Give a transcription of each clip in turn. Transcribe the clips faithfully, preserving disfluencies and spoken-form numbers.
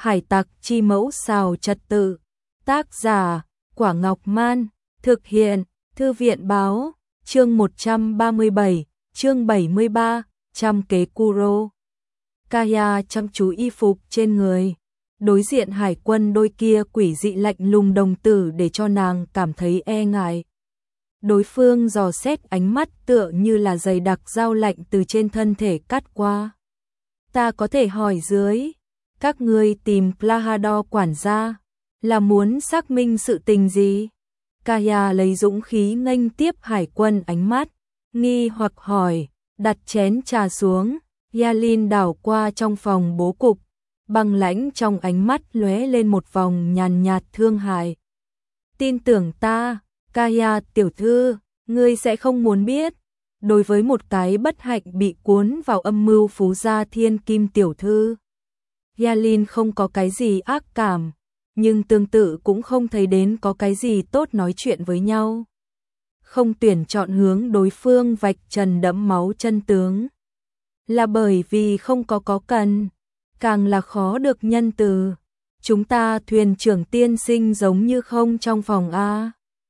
Hải tặc chi mẫu xào trật tự. Tác giả, Quả Ngọc Man. Thực hiện, Thư viện báo. Chương một trăm ba mươi bảy, chương bảy mươi ba, trăm kế Kuro. Kaya chăm chú y phục trên người. Đối diện hải quân đôi kia quỷ dị lạnh lùng đồng tử để cho nàng cảm thấy e ngại. Đối phương dò xét ánh mắt tựa như là dày đặc dao lạnh từ trên thân thể cắt qua. Ta có thể hỏi dưới, các ngươi tìm Plahador quản gia, là muốn xác minh sự tình gì? Kaya lấy dũng khí nghênh tiếp hải quân ánh mắt, nghi hoặc hỏi, đặt chén trà xuống, Yalin đảo qua trong phòng bố cục, băng lãnh trong ánh mắt lóe lên một vòng nhàn nhạt thương hại. Tin tưởng ta, Kaya tiểu thư, ngươi sẽ không muốn biết. Đối với một cái bất hạnh bị cuốn vào âm mưu phú gia thiên kim tiểu thư, Yalin không có cái gì ác cảm, nhưng tương tự cũng không thấy đến có cái gì tốt nói chuyện với nhau. Không tuyển chọn hướng đối phương vạch trần đẫm máu chân tướng, là bởi vì không có có cần, càng là khó được nhân từ. Chúng ta thuyền trưởng tiên sinh giống như không trong phòng A.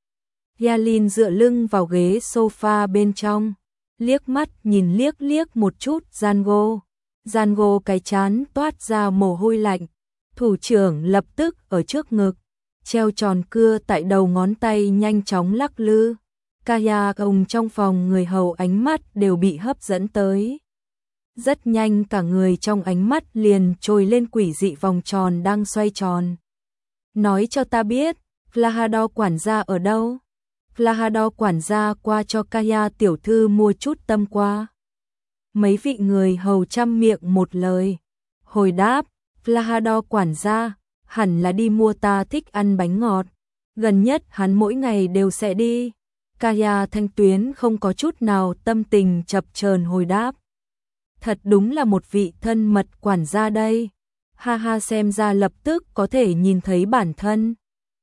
Yalin dựa lưng vào ghế sofa bên trong, liếc mắt nhìn liếc liếc một chút Django. Django cái chán toát ra mồ hôi lạnh, thủ trưởng lập tức ở trước ngực, treo tròn cưa tại đầu ngón tay nhanh chóng lắc lư. Kaya ông trong phòng người hầu ánh mắt đều bị hấp dẫn tới. Rất nhanh cả người trong ánh mắt liền trồi lên quỷ dị vòng tròn đang xoay tròn. Nói cho ta biết, Plahador quản gia ở đâu? Plahador quản gia qua cho Kaya tiểu thư mua chút tâm qua. Mấy vị người hầu trăm miệng một lời. Hồi đáp, Plahador quản gia, hẳn là đi mua, ta thích ăn bánh ngọt. Gần nhất hắn mỗi ngày đều sẽ đi. Kaya thanh tuyến không có chút nào tâm tình chập chờn hồi đáp. Thật đúng là một vị thân mật quản gia đây. Ha ha, xem ra lập tức có thể nhìn thấy bản thân.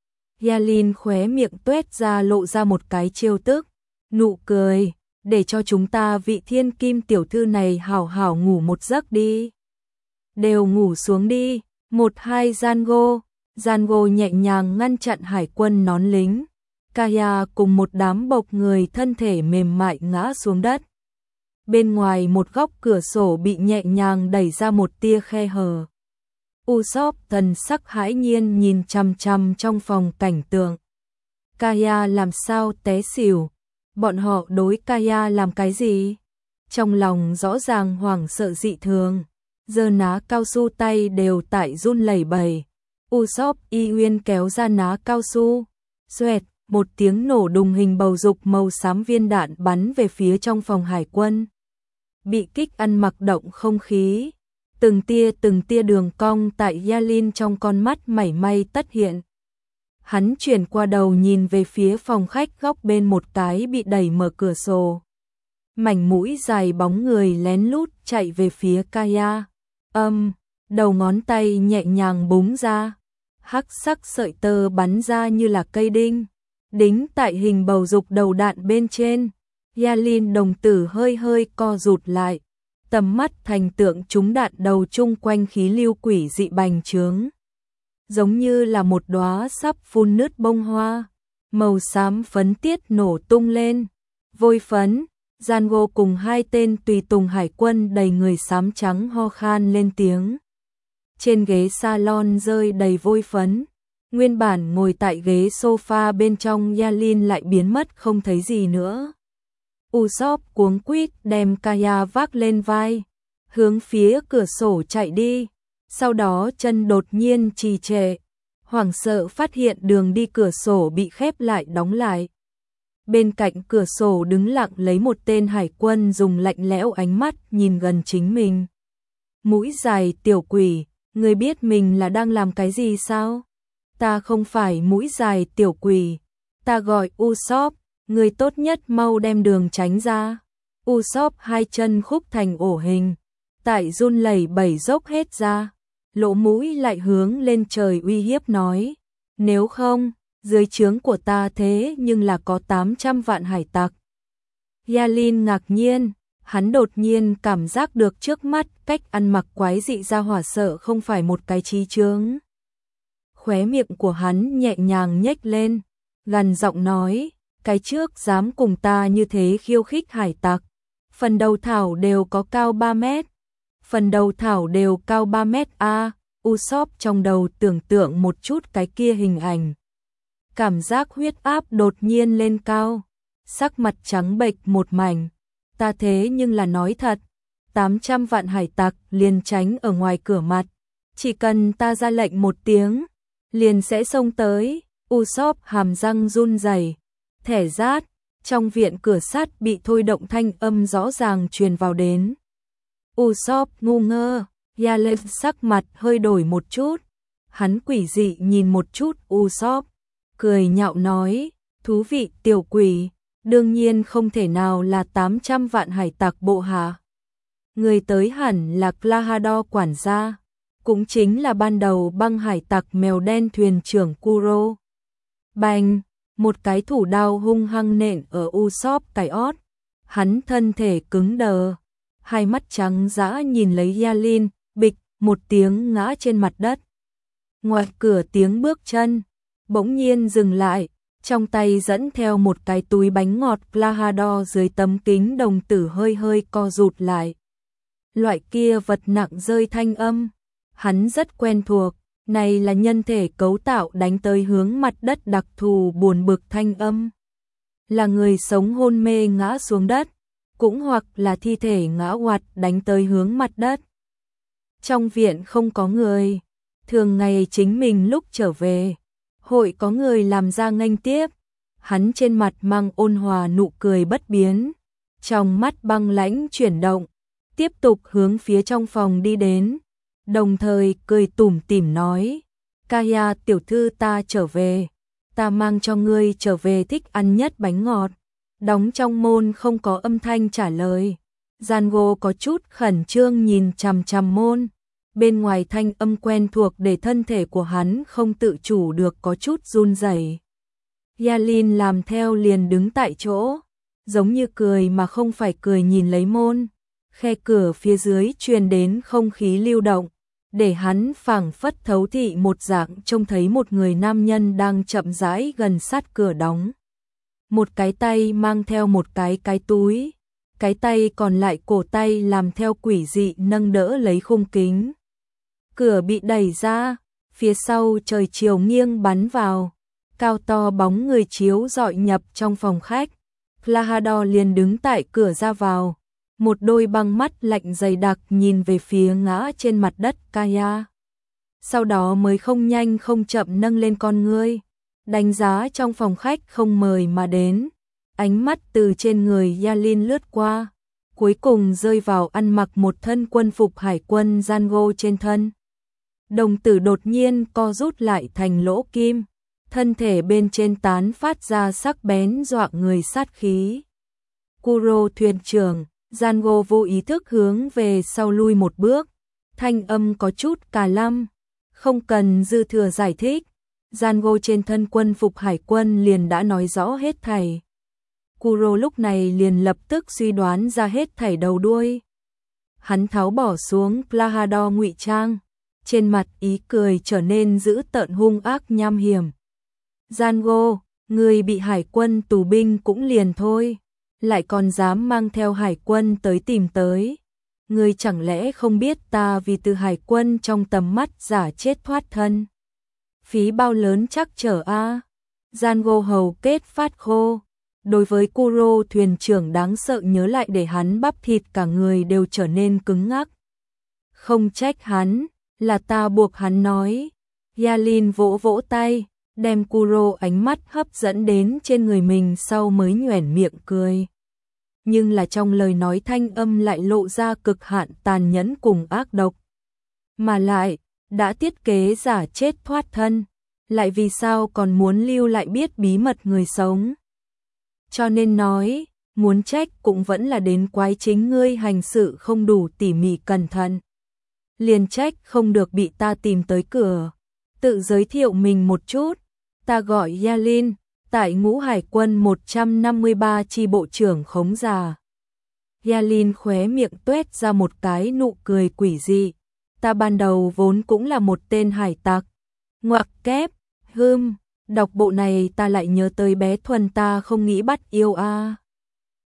Yalin khóe miệng tuét ra lộ ra một cái trêu tức, nụ cười, để cho chúng ta vị thiên kim tiểu thư này hảo hảo ngủ một giấc đi. Đều ngủ xuống đi, một hai Django. Django nhẹ nhàng ngăn chặn hải quân nón lính. Kaya cùng một đám bộc người thân thể mềm mại ngã xuống đất. Bên ngoài một góc cửa sổ bị nhẹ nhàng đẩy ra một tia khe hở. Usopp thần sắc hãi nhiên nhìn chằm chằm trong phòng cảnh tượng. Kaya làm sao té xỉu? Bọn họ đối Kaya làm cái gì? Trong lòng rõ ràng hoảng sợ dị thường, giơ ná cao su tay đều tại run lẩy bẩy. Usopp y uyên kéo ra ná cao su, xoẹt, một tiếng nổ đùng, hình bầu dục màu xám viên đạn bắn về phía trong phòng hải quân. Bị kích ăn mặc động không khí, từng tia từng tia đường cong tại Yalin trong con mắt mảy may tất hiện. Hắn chuyển qua đầu nhìn về phía phòng khách góc bên một cái bị đẩy mở cửa sổ. Mảnh mũi dài bóng người lén lút chạy về phía Kaya. Âm, đầu ngón tay nhẹ nhàng búng ra. Hắc sắc sợi tơ bắn ra như là cây đinh, đính tại hình bầu dục đầu đạn bên trên. Yalin đồng tử hơi hơi co rụt lại, tầm mắt thành tượng trúng đạn đầu chung quanh khí lưu quỷ dị bành trướng, giống như là một đóa sắp phun nứt bông hoa, màu xám phấn tiết nổ tung lên. Vôi phấn, Django cùng hai tên tùy tùng hải quân đầy người xám trắng ho khan lên tiếng. Trên ghế salon rơi đầy vôi phấn, nguyên bản ngồi tại ghế sofa bên trong Yalin lại biến mất không thấy gì nữa. Usopp cuống quýt đem Kaya vác lên vai, hướng phía cửa sổ chạy đi, sau đó chân đột nhiên trì trệ, hoảng sợ phát hiện đường đi cửa sổ bị khép lại đóng lại. Bên cạnh cửa sổ đứng lặng lấy một tên hải quân dùng lạnh lẽo ánh mắt nhìn gần chính mình. Mũi dài tiểu quỷ, ngươi biết mình là đang làm cái gì sao? Ta không phải mũi dài tiểu quỷ, ta gọi Usopp, ngươi tốt nhất mau đem đường tránh ra. Usopp hai chân khúc thành ổ hình, tại run lẩy bẩy dốc hết ra, lỗ mũi lại hướng lên trời uy hiếp nói, nếu không, dưới trướng của ta thế nhưng là có tám trăm vạn hải tặc. Yalin ngạc nhiên, Hắn đột nhiên cảm giác được trước mắt cách ăn mặc quái dị ra hỏa sợ không phải một cái trí chướng. Khóe miệng của hắn nhẹ nhàng nhếch lên, gằn giọng nói, cái trước dám cùng ta như thế khiêu khích hải tặc. Phần đầu thảo đều có cao ba mét. Phần đầu thảo đều cao ba mét a. Usopp trong đầu tưởng tượng một chút cái kia hình ảnh. Cảm giác huyết áp đột nhiên lên cao. Sắc mặt trắng bệch một mảnh. Ta thế nhưng là nói thật. tám trăm vạn hải tặc liền tránh ở ngoài cửa mặt. Chỉ cần ta ra lệnh một tiếng, liền sẽ xông tới. Usopp hàm răng run rẩy, thẻ rát. Trong viện cửa sắt bị thôi động thanh âm rõ ràng truyền vào đến. Usopp ngu ngơ, Yalen sắc mặt hơi đổi một chút. Hắn quỷ dị nhìn một chút Usopp, cười nhạo nói, thú vị tiểu quỷ, đương nhiên không thể nào là tám trăm vạn hải tặc bộ hạ. Người tới hẳn là Clahador quản gia, cũng chính là ban đầu băng hải tặc mèo đen thuyền trưởng Kuro. Bành! Một cái thủ đao hung hăng nện ở Usopp cái ót. Hắn thân thể cứng đờ, hai mắt trắng dã nhìn lấy Yalin, bịch một tiếng ngã trên mặt đất. Ngoài cửa tiếng bước chân bỗng nhiên dừng lại, trong tay dẫn theo một cái túi bánh ngọt Clahador dưới tấm kính đồng tử hơi hơi co rụt lại. Loại kia vật nặng rơi thanh âm, hắn rất quen thuộc. Này là nhân thể cấu tạo đánh tới hướng mặt đất đặc thù buồn bực thanh âm. Là người sống hôn mê ngã xuống đất, cũng hoặc là thi thể ngã oạt đánh tới hướng mặt đất. Trong viện không có người, thường ngày chính mình lúc trở về, hội có người làm ra nghênh tiếp. Hắn trên mặt mang ôn hòa nụ cười bất biến, trong mắt băng lãnh chuyển động, tiếp tục hướng phía trong phòng đi đến. Đồng thời cười tủm tỉm nói, Kaya tiểu thư ta trở về, ta mang cho ngươi trở về thích ăn nhất bánh ngọt. Đóng trong môn không có âm thanh trả lời. Django có chút khẩn trương nhìn chằm chằm môn. Bên ngoài thanh âm quen thuộc để thân thể của hắn không tự chủ được có chút run rẩy. Yalin làm theo liền đứng tại chỗ, giống như cười mà không phải cười nhìn lấy môn. Khe cửa phía dưới truyền đến không khí lưu động, để hắn phảng phất thấu thị một dạng trông thấy một người nam nhân đang chậm rãi gần sát cửa đóng. Một cái tay mang theo một cái cái túi, cái tay còn lại cổ tay làm theo quỷ dị nâng đỡ lấy khung kính. Cửa bị đẩy ra, phía sau trời chiều nghiêng bắn vào, cao to bóng người chiếu rọi nhập trong phòng khách. Clahador liền đứng tại cửa ra vào, một đôi băng mắt lạnh dày đặc nhìn về phía ngã trên mặt đất Kaya. Sau đó mới không nhanh không chậm nâng lên con ngươi, đánh giá trong phòng khách không mời mà đến. Ánh mắt từ trên người Yalin lướt qua, cuối cùng rơi vào ăn mặc một thân quân phục hải quân Django trên thân. Đồng tử đột nhiên co rút lại thành lỗ kim, thân thể bên trên tán phát ra sắc bén dọa người sát khí. Kuro thuyền trưởng, Django vô ý thức hướng về sau lui một bước, thanh âm có chút cà lăm, không cần dư thừa giải thích. Django trên thân quân phục hải quân liền đã nói rõ hết thảy. Kuro lúc này liền lập tức suy đoán ra hết thảy đầu đuôi. Hắn tháo bỏ xuống Clahador ngụy trang, trên mặt ý cười trở nên dữ tợn hung ác nham hiểm. Django, người bị hải quân tù binh cũng liền thôi, lại còn dám mang theo hải quân tới tìm tới. Ngươi chẳng lẽ không biết ta vì từ hải quân trong tầm mắt giả chết thoát thân? Phí bao lớn chắc trở a. Django hầu kết phát khô. Đối với Kuro thuyền trưởng đáng sợ nhớ lại để hắn bắp thịt cả người đều trở nên cứng ngắc. Không trách hắn, là ta buộc hắn nói. Yalin vỗ vỗ tay, đem Kuro ánh mắt hấp dẫn đến trên người mình sau mới nhoẻn miệng cười. Nhưng là trong lời nói thanh âm lại lộ ra cực hạn tàn nhẫn cùng ác độc. Mà lại, đã thiết kế giả chết thoát thân, lại vì sao còn muốn lưu lại biết bí mật người sống. Cho nên nói, muốn trách cũng vẫn là đến quái chính ngươi hành sự không đủ tỉ mỉ cẩn thận. Liền trách không được bị ta tìm tới cửa. Tự giới thiệu mình một chút, ta gọi Yalin, tại ngũ hải quân một trăm năm mươi ba chi bộ trưởng khống già. Yalin khóe miệng tuét ra một cái nụ cười quỷ dị. Ta ban đầu vốn cũng là một tên hải tặc. Ngoặc kép, hưm, đọc bộ này ta lại nhớ tới bé Thuần ta không nghĩ bắt yêu a. À.